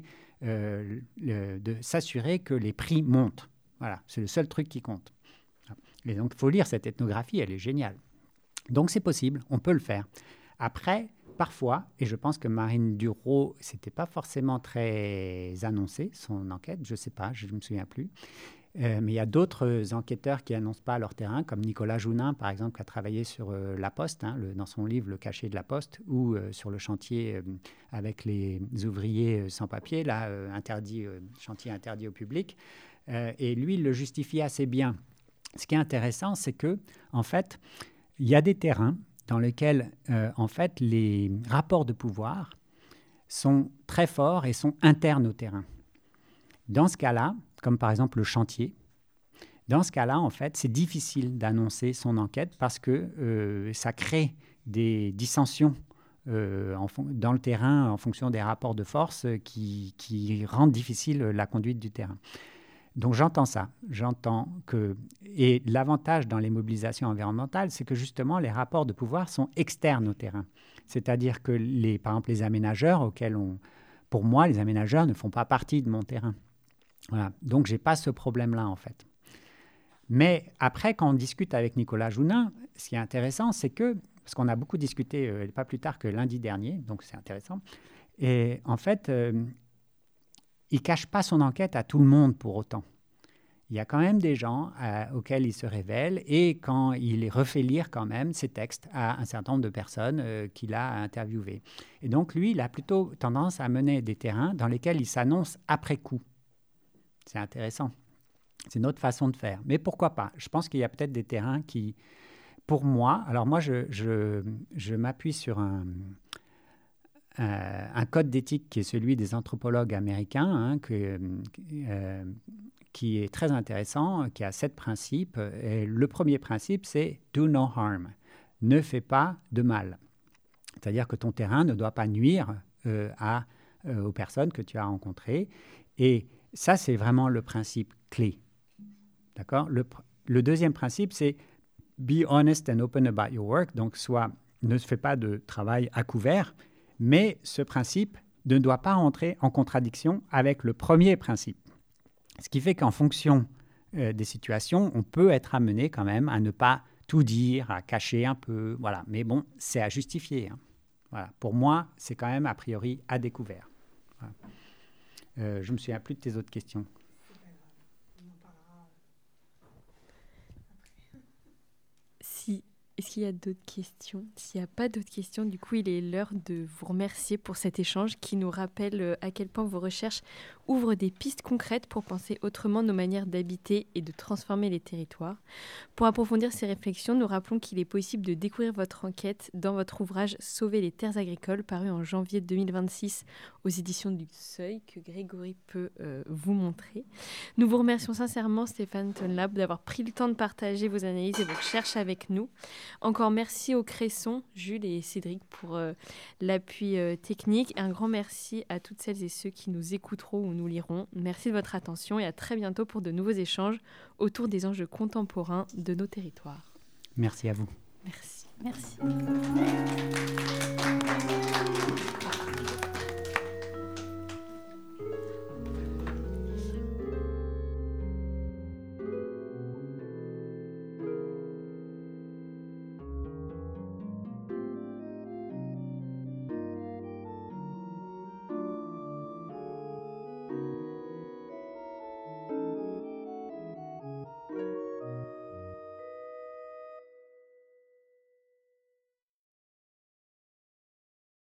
[SPEAKER 6] de s'assurer que les prix montent. Voilà, c'est le seul truc qui compte. Et donc, il faut lire cette ethnographie, elle est géniale. Donc, c'est possible, on peut le faire. Après, parfois, et je pense que Marine Duro, ce n'était pas forcément très annoncé, son enquête, je ne sais pas, je ne me souviens plus. Mais il y a d'autres enquêteurs qui n'annoncent pas leur terrain, comme Nicolas Jounin, par exemple, qui a travaillé sur La Poste, dans son livre « Le cachet de la Poste », ou sur le chantier avec les ouvriers sans papier, là, chantier interdit au public. Et lui, il le justifie assez bien. Ce qui est intéressant, c'est que, en fait, il y a des terrains dans lesquels, en fait, les rapports de pouvoir sont très forts et sont internes au terrain. Dans ce cas-là, comme par exemple le chantier, dans ce cas-là, en fait, c'est difficile d'annoncer son enquête parce que ça crée des dissensions dans le terrain en fonction des rapports de force qui rendent difficile la conduite du terrain. Donc j'entends ça, et l'avantage dans les mobilisations environnementales, c'est que justement les rapports de pouvoir sont externes au terrain. C'est-à-dire que par exemple les aménageurs pour moi, les aménageurs ne font pas partie de mon terrain. Voilà. Donc j'ai pas ce problème-là en fait. Mais après, quand on discute avec Nicolas Jounin, ce qui est intéressant, c'est que, parce qu'on a beaucoup discuté pas plus tard que lundi dernier, donc c'est intéressant, et en fait, il ne cache pas son enquête à tout le monde pour autant. Il y a quand même des gens auxquels il se révèle et quand il refait lire quand même ses textes à un certain nombre de personnes qu'il a interviewées. Et donc lui, il a plutôt tendance à mener des terrains dans lesquels il s'annonce après coup. C'est intéressant. C'est notre façon de faire. Mais pourquoi pas? Je pense qu'il y a peut-être des terrains qui, pour moi, alors moi je m'appuie sur un code d'éthique qui est celui des anthropologues américains, qui est très intéressant, qui a 7 principes. Et le premier principe, c'est « do no harm », ne fais pas de mal. C'est-à-dire que ton terrain ne doit pas nuire aux personnes que tu as rencontrées. Et ça, c'est vraiment le principe clé. D'accord ? Le deuxième principe, c'est « be honest and open about your work ». Donc, ne fais pas de travail à couvert, mais ce principe ne doit pas entrer en contradiction avec le premier principe. Ce qui fait qu'en fonction des situations, on peut être amené quand même à ne pas tout dire, à cacher un peu. Voilà. Mais bon, c'est à justifier. Hein. Voilà. Pour moi, c'est quand même a priori à découvert. Voilà. Je ne me souviens plus de tes autres questions.
[SPEAKER 2] Est-ce qu'il y a d'autres questions ? S'il n'y a pas d'autres questions, du coup, il est l'heure de vous remercier pour cet échange qui nous rappelle à quel point vos recherches ouvrent des pistes concrètes pour penser autrement nos manières d'habiter et de transformer les territoires. Pour approfondir ces réflexions, nous rappelons qu'il est possible de découvrir votre enquête dans votre ouvrage « Sauver les terres agricoles » paru en janvier 2026 aux éditions du Seuil, que Grégory peut vous montrer. Nous vous remercions sincèrement, Stéphane Tonlab, d'avoir pris le temps de partager vos analyses et vos recherches avec nous. Encore merci aux Cresson, Jules et Cédric pour l'appui technique. Et un grand merci à toutes celles et ceux qui nous écouteront ou nous liront. Merci de votre attention et à très bientôt pour de nouveaux échanges autour des enjeux contemporains de nos territoires.
[SPEAKER 6] Merci à vous.
[SPEAKER 2] Merci.
[SPEAKER 9] Merci.